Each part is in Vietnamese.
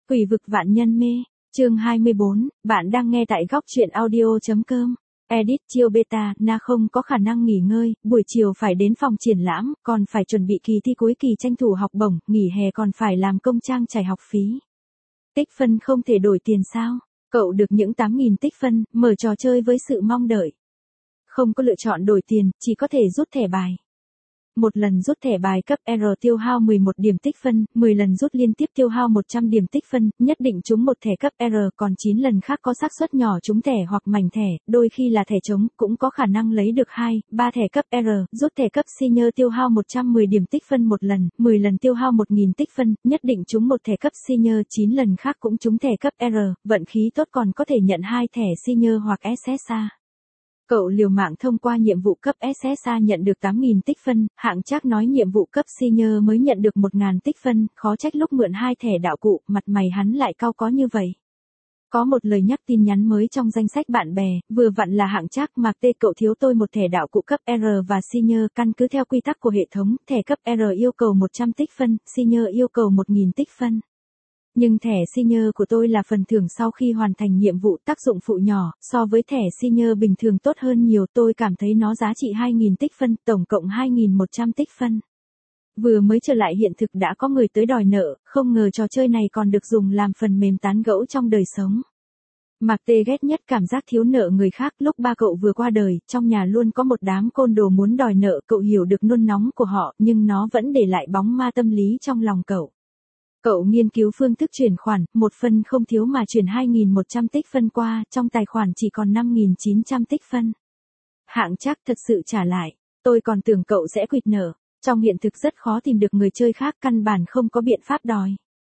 Quỷ vực vạn nhân mê, chương 24, bạn đang nghe tại góc truyện audio.com. Edit chiêu beta, na không có khả năng nghỉ ngơi, buổi chiều phải đến phòng triển lãm, còn phải chuẩn bị kỳ thi cuối kỳ tranh thủ học bổng, nghỉ hè còn phải làm công trang trải học phí. Tích phân không thể đổi tiền sao? Cậu được những 8.000 tích phân, mở trò chơi với sự mong đợi. Không có lựa chọn đổi tiền, chỉ có thể rút thẻ bài. Một lần rút thẻ bài cấp R tiêu hao 11 điểm tích phân, 10 lần rút liên tiếp tiêu hao 100 điểm tích phân, nhất định trúng một thẻ cấp R, còn 9 lần khác có xác suất nhỏ trúng thẻ hoặc mảnh thẻ, đôi khi là thẻ trống, cũng có khả năng lấy được 2, 3 thẻ cấp R, rút thẻ cấp Senior tiêu hao 110 điểm tích phân một lần, 10 lần tiêu hao 1.000 tích phân, nhất định trúng một thẻ cấp Senior, 9 lần khác cũng trúng thẻ cấp R, vận khí tốt còn có thể nhận 2 thẻ Senior hoặc SSA. Cậu liều mạng thông qua nhiệm vụ cấp SSA nhận được 8.000 tích phân, hạng Trác nói nhiệm vụ cấp Senior mới nhận được 1.000 tích phân, khó trách lúc mượn 2 thẻ đạo cụ, mặt mày hắn lại cau có như vậy. Có một lời nhắc tin nhắn mới trong danh sách bạn bè, vừa vặn là hạng Trác Mạc T cậu thiếu tôi một thẻ đạo cụ cấp R và Senior, căn cứ theo quy tắc của hệ thống, thẻ cấp R yêu cầu 100 tích phân, Senior yêu cầu 1.000 tích phân. Nhưng thẻ Senior của tôi là phần thưởng sau khi hoàn thành nhiệm vụ, tác dụng phụ nhỏ, so với thẻ Senior bình thường tốt hơn nhiều, tôi cảm thấy nó giá trị 2.000 tích phân, tổng cộng 2.100 tích phân. Vừa mới trở lại hiện thực đã có người tới đòi nợ, không ngờ trò chơi này còn được dùng làm phần mềm tán gẫu trong đời sống. Mạc Tê ghét nhất cảm giác thiếu nợ người khác, lúc ba cậu vừa qua đời, trong nhà luôn có một đám côn đồ muốn đòi nợ, cậu hiểu được nôn nóng của họ, nhưng nó vẫn để lại bóng ma tâm lý trong lòng cậu. Cậu nghiên cứu phương thức chuyển khoản, một phần không thiếu mà chuyển 2.100 tích phân qua, trong tài khoản chỉ còn 5.900 tích phân. Hạng Trác thật sự trả lại, tôi còn tưởng cậu sẽ quỵt nợ, trong hiện thực rất khó tìm được người chơi khác, căn bản không có biện pháp đòi.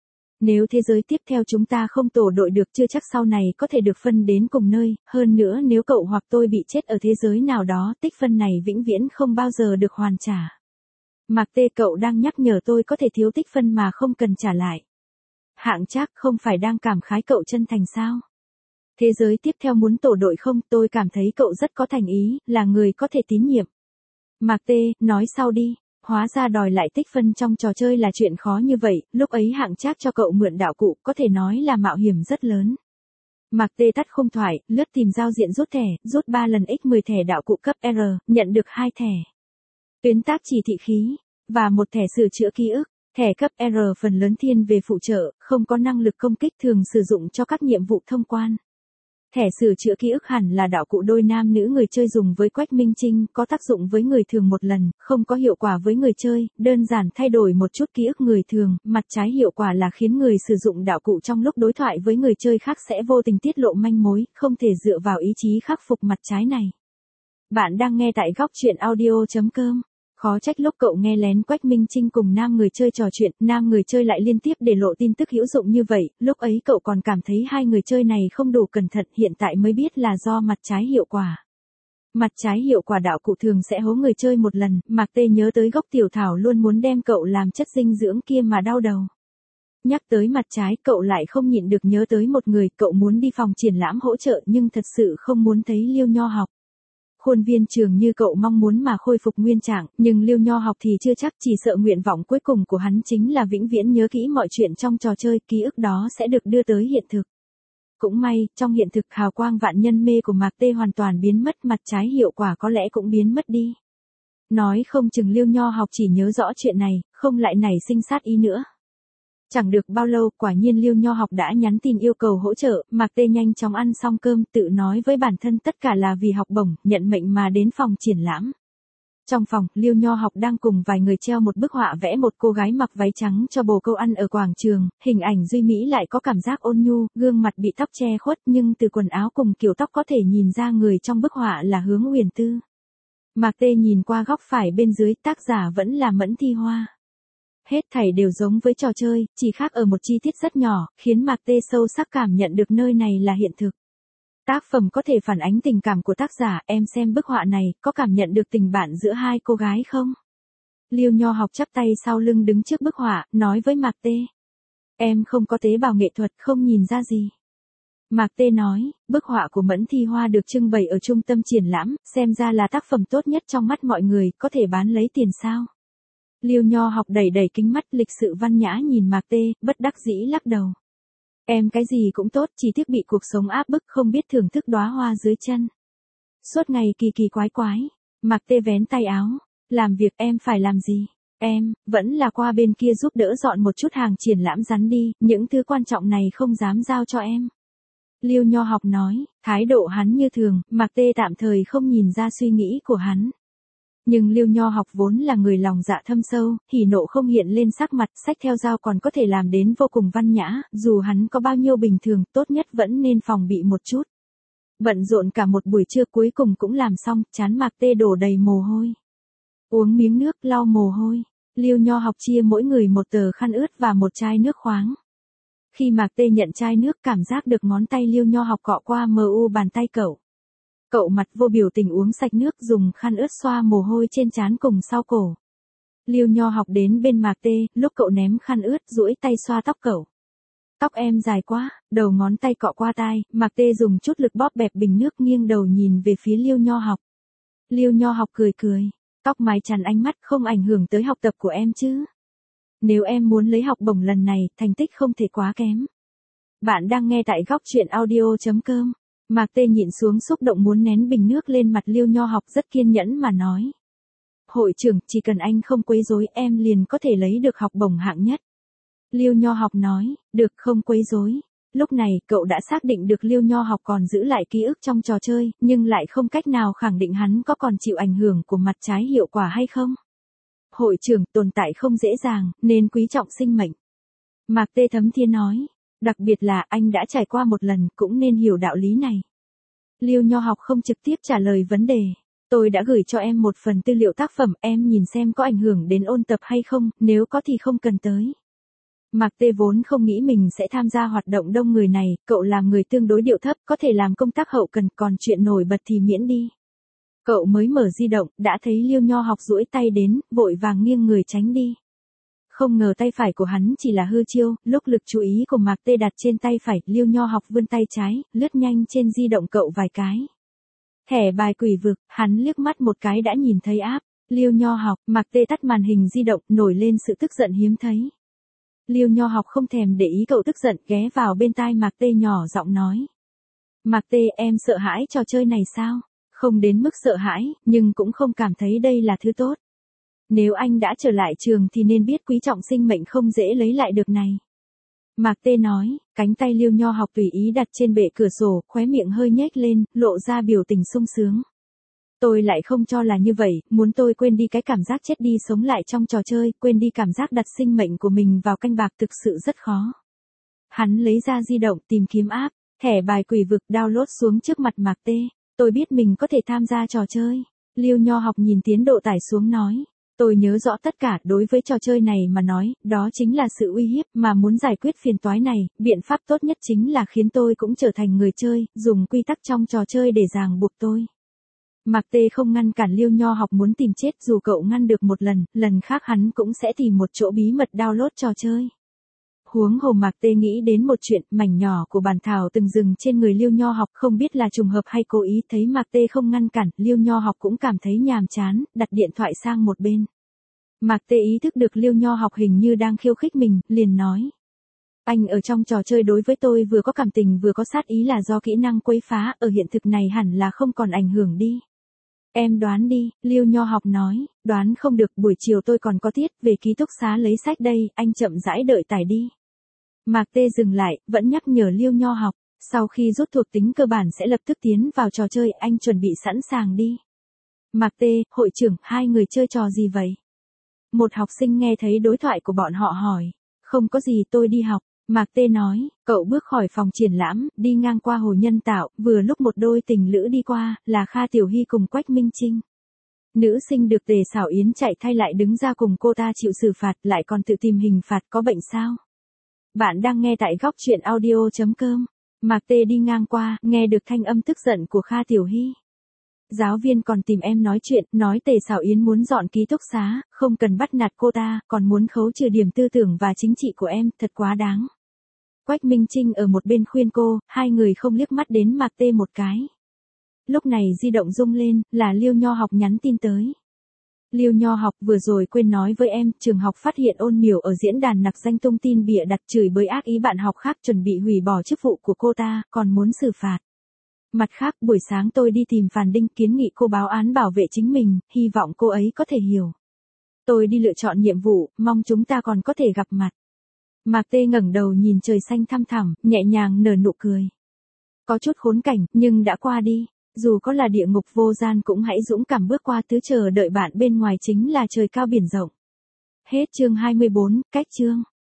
Nếu thế giới tiếp theo chúng ta không tổ đội được chưa chắc sau này có thể được phân đến cùng nơi, hơn nữa nếu cậu hoặc tôi bị chết ở thế giới nào đó, tích phân này vĩnh viễn không bao giờ được hoàn trả. Mạc Tê cậu đang nhắc nhở tôi có thể thiếu tích phân mà không cần trả lại. Hạng Trác không phải đang cảm khái cậu chân thành sao? Thế giới tiếp theo muốn tổ đội không? Tôi cảm thấy cậu rất có thành ý, là người có thể tín nhiệm. Mạc Tê, nói sau đi. Hóa ra đòi lại tích phân trong trò chơi là chuyện khó như vậy, lúc ấy Hạng Trác cho cậu mượn đạo cụ, có thể nói là mạo hiểm rất lớn. Mạc Tê tắt khung thoại, lướt tìm giao diện rút thẻ, rút 3 lần x10 thẻ đạo cụ cấp R, nhận được 2 thẻ. Tuyến tác chỉ thị khí, và một thẻ sửa chữa ký ức. Thẻ cấp R phần lớn thiên về phụ trợ, không có năng lực công kích, thường sử dụng cho các nhiệm vụ thông quan. Thẻ sửa chữa ký ức hẳn là đạo cụ đôi nam nữ người chơi dùng với Quách Minh Trinh, có tác dụng với người thường một lần, không có hiệu quả với người chơi, đơn giản thay đổi một chút ký ức người thường, mặt trái hiệu quả là khiến người sử dụng đạo cụ trong lúc đối thoại với người chơi khác sẽ vô tình tiết lộ manh mối, không thể dựa vào ý chí khắc phục mặt trái này. Bạn đang nghe tại góc truyện audio.com. Khó trách lúc cậu nghe lén Quách Minh Trinh cùng nam người chơi trò chuyện, nam người chơi lại liên tiếp để lộ tin tức hữu dụng như vậy, lúc ấy cậu còn cảm thấy hai người chơi này không đủ cẩn thận, hiện tại mới biết là do mặt trái hiệu quả. Mặt trái hiệu quả đạo cụ thường sẽ hố người chơi một lần, Mạc Tê nhớ tới gốc tiểu thảo luôn muốn đem cậu làm chất dinh dưỡng kia mà đau đầu. Nhắc tới mặt trái, cậu lại không nhịn được nhớ tới một người, cậu muốn đi phòng triển lãm hỗ trợ nhưng thật sự không muốn thấy Liêu Nho Học. Khuôn viên trường như cậu mong muốn mà khôi phục nguyên trạng, nhưng Liêu Nho Học thì chưa chắc, chỉ sợ nguyện vọng cuối cùng của hắn chính là vĩnh viễn nhớ kỹ mọi chuyện trong trò chơi, ký ức đó sẽ được đưa tới hiện thực. Cũng may, trong hiện thực hào quang vạn nhân mê của Mạc Tê hoàn toàn biến mất, mặt trái hiệu quả có lẽ cũng biến mất đi. Nói không chừng Liêu Nho Học chỉ nhớ rõ chuyện này, không lại nảy sinh sát ý nữa. Chẳng được bao lâu, quả nhiên Liêu Nho Học đã nhắn tin yêu cầu hỗ trợ, Mạc Tê nhanh chóng ăn xong cơm, tự nói với bản thân tất cả là vì học bổng, nhận mệnh mà đến phòng triển lãm. Trong phòng, Liêu Nho Học đang cùng vài người treo một bức họa vẽ một cô gái mặc váy trắng cho bồ câu ăn ở quảng trường, hình ảnh duy mỹ lại có cảm giác ôn nhu, gương mặt bị tóc che khuất nhưng từ quần áo cùng kiểu tóc có thể nhìn ra người trong bức họa là Hướng Huyền Tư. Mạc Tê nhìn qua góc phải bên dưới, tác giả vẫn là Mẫn Thi Hoa. Hết thảy đều giống với trò chơi, chỉ khác ở một chi tiết rất nhỏ, khiến Mạc Tê sâu sắc cảm nhận được nơi này là hiện thực. Tác phẩm có thể phản ánh tình cảm của tác giả, em xem bức họa này, có cảm nhận được tình bạn giữa hai cô gái không? Liêu Nho Học chắp tay sau lưng đứng trước bức họa, nói với Mạc Tê. Em không có tế bào nghệ thuật, không nhìn ra gì. Mạc Tê nói, bức họa của Mẫn Thi Hoa được trưng bày ở trung tâm triển lãm, xem ra là tác phẩm tốt nhất trong mắt mọi người, có thể bán lấy tiền sao? Liêu Nho Học đẩy đẩy kính mắt, lịch sự văn nhã nhìn Mạc Tê, bất đắc dĩ lắc đầu. Em cái gì cũng tốt, chỉ tiếc bị cuộc sống áp bức không biết thưởng thức đóa hoa dưới chân. Suốt ngày kỳ kỳ quái quái. Mạc Tê vén tay áo. Làm việc em phải làm gì? Em, vẫn là qua bên kia giúp đỡ dọn một chút hàng triển lãm rắn đi, những thứ quan trọng này không dám giao cho em. Liêu Nho Học nói, thái độ hắn như thường, Mạc Tê tạm thời không nhìn ra suy nghĩ của hắn. Nhưng Liêu Nho Học vốn là người lòng dạ thâm sâu, hỉ nộ không hiện lên sắc mặt, xách theo dao còn có thể làm đến vô cùng văn nhã, dù hắn có bao nhiêu bình thường, tốt nhất vẫn nên phòng bị một chút. Bận rộn cả một buổi trưa cuối cùng cũng làm xong, trán Mạc Tê đổ đầy mồ hôi. Uống miếng nước lau mồ hôi, Liêu Nho Học chia mỗi người một tờ khăn ướt và một chai nước khoáng. Khi Mạc Tê nhận chai nước cảm giác được ngón tay Liêu Nho Học cọ qua mờ u bàn tay cậu. Cậu mặt vô biểu tình uống sạch nước dùng khăn ướt xoa mồ hôi trên trán cùng sau cổ. Liêu Nho Học đến bên Mạc Tê, lúc cậu ném khăn ướt duỗi tay xoa tóc cậu. Tóc em dài quá, đầu ngón tay cọ qua tai, Mạc Tê dùng chút lực bóp bẹp bình nước nghiêng đầu nhìn về phía Liêu Nho Học. Liêu Nho Học cười cười, tóc mái chắn ánh mắt không ảnh hưởng tới học tập của em chứ. Nếu em muốn lấy học bổng lần này, thành tích không thể quá kém. Bạn đang nghe tại góc truyện audio.com. Mạc Tê nhịn xuống xúc động muốn nén bình nước lên mặt Liêu Nho Học rất kiên nhẫn mà nói. Hội trưởng, chỉ cần anh không quấy rối em liền có thể lấy được học bổng hạng nhất. Liêu Nho Học nói, được không quấy rối. Lúc này, cậu đã xác định được Liêu Nho Học còn giữ lại ký ức trong trò chơi, nhưng lại không cách nào khẳng định hắn có còn chịu ảnh hưởng của mặt trái hiệu quả hay không. Hội trưởng, tồn tại không dễ dàng, nên quý trọng sinh mệnh. Mạc Tê thấm thía nói, đặc biệt là anh đã trải qua một lần cũng nên hiểu đạo lý này. Liêu Nho Học không trực tiếp trả lời vấn đề. Tôi đã gửi cho em một phần tư liệu tác phẩm, em nhìn xem có ảnh hưởng đến ôn tập hay không, nếu có thì không cần tới. Mạc Tê vốn không nghĩ mình sẽ tham gia hoạt động đông người này, cậu làm người tương đối điệu thấp, có thể làm công tác hậu cần, còn chuyện nổi bật thì miễn đi. Cậu mới mở di động, đã thấy Liêu Nho Học duỗi tay đến, vội vàng nghiêng người tránh đi. Không ngờ tay phải của hắn chỉ là hư chiêu, lúc lực chú ý của Mạc Tê đặt trên tay phải, Liêu Nho Học vươn tay trái, lướt nhanh trên di động cậu vài cái. Thẻ bài quỷ vực, hắn liếc mắt một cái đã nhìn thấy áp. Liêu Nho Học, Mạc Tê tắt màn hình di động, nổi lên sự tức giận hiếm thấy. Liêu Nho Học không thèm để ý cậu tức giận, ghé vào bên tai Mạc Tê nhỏ giọng nói. Mạc Tê, em sợ hãi trò chơi này sao? Không đến mức sợ hãi, nhưng cũng không cảm thấy đây là thứ tốt. Nếu anh đã trở lại trường thì nên biết quý trọng sinh mệnh không dễ lấy lại được này. Mạc Tê nói, cánh tay Liêu Nho Học tùy ý đặt trên bệ cửa sổ, khóe miệng hơi nhếch lên, lộ ra biểu tình sung sướng. Tôi lại không cho là như vậy, muốn tôi quên đi cái cảm giác chết đi sống lại trong trò chơi, quên đi cảm giác đặt sinh mệnh của mình vào canh bạc thực sự rất khó. Hắn lấy ra di động tìm kiếm app, thẻ bài quỷ vực download xuống trước mặt Mạc Tê. Tôi biết mình có thể tham gia trò chơi. Liêu Nho Học nhìn tiến độ tải xuống nói. Tôi nhớ rõ tất cả, đối với trò chơi này mà nói, đó chính là sự uy hiếp, mà muốn giải quyết phiền toái này, biện pháp tốt nhất chính là khiến tôi cũng trở thành người chơi, dùng quy tắc trong trò chơi để ràng buộc tôi. Mạc Tê không ngăn cản Liêu Nho Học muốn tìm chết, dù cậu ngăn được một lần, lần khác hắn cũng sẽ tìm một chỗ bí mật download trò chơi. Huống hồ Mạc Tê nghĩ đến một chuyện, mảnh nhỏ của bản thảo từng dừng trên người Liêu Nho Học, không biết là trùng hợp hay cố ý, thấy Mạc Tê không ngăn cản, Liêu Nho Học cũng cảm thấy nhàm chán, đặt điện thoại sang một bên. Mạc Tê ý thức được Liêu Nho Học hình như đang khiêu khích mình, liền nói. Anh ở trong trò chơi đối với tôi vừa có cảm tình vừa có sát ý là do kỹ năng quấy phá, ở hiện thực này hẳn là không còn ảnh hưởng đi. Em đoán đi, Liêu Nho Học nói, đoán không được, buổi chiều tôi còn có tiết, về ký túc xá lấy sách đây, anh chậm rãi đợi tải đi. Mạc Tê dừng lại, vẫn nhắc nhở Liêu Nho Học, sau khi rút thuộc tính cơ bản sẽ lập tức tiến vào trò chơi, anh chuẩn bị sẵn sàng đi. Mạc Tê, hội trưởng, hai người chơi trò gì vậy? Một học sinh nghe thấy đối thoại của bọn họ hỏi, không có gì tôi đi học. Mạc Tê nói, cậu bước khỏi phòng triển lãm, đi ngang qua hồ nhân tạo, vừa lúc một đôi tình lữ đi qua, là Kha Tiểu Hy cùng Quách Minh Trinh. Nữ sinh được Tề Xảo Yến chạy thay lại đứng ra cùng cô ta chịu xử phạt, lại còn tự tìm hình phạt, có bệnh sao? Bạn đang nghe tại góc truyện audio.com. Mạc Tê đi ngang qua, nghe được thanh âm tức giận của Kha Tiểu Hy. Giáo viên còn tìm em nói chuyện, nói Tề Xảo Yến muốn dọn ký túc xá, không cần bắt nạt cô ta, còn muốn khấu trừ điểm tư tưởng và chính trị của em, thật quá đáng. Quách Minh Trinh ở một bên khuyên cô, hai người không liếc mắt đến Mạc Tê một cái. Lúc này di động rung lên, là Liêu Nho Học nhắn tin tới. Lưu Nho học vừa rồi quên nói với em, trường học phát hiện Ôn Miểu ở diễn đàn nặc danh tung tin bịa đặt chửi bới ác ý bạn học khác, chuẩn bị hủy bỏ chức vụ của cô ta, còn muốn xử phạt. Mặt khác, buổi sáng tôi đi tìm Phàn Đinh kiến nghị cô báo án bảo vệ chính mình, hy vọng cô ấy có thể hiểu. Tôi đi lựa chọn nhiệm vụ, mong chúng ta còn có thể gặp mặt. Mạc Tê ngẩng đầu nhìn trời xanh thăm thẳm, nhẹ nhàng nở nụ cười. Có chút khốn cảnh, nhưng đã qua đi. Dù có là địa ngục vô gian cũng hãy dũng cảm bước qua, thứ chờ đợi bạn bên ngoài chính là trời cao biển rộng. Hết chương 24, cách chương.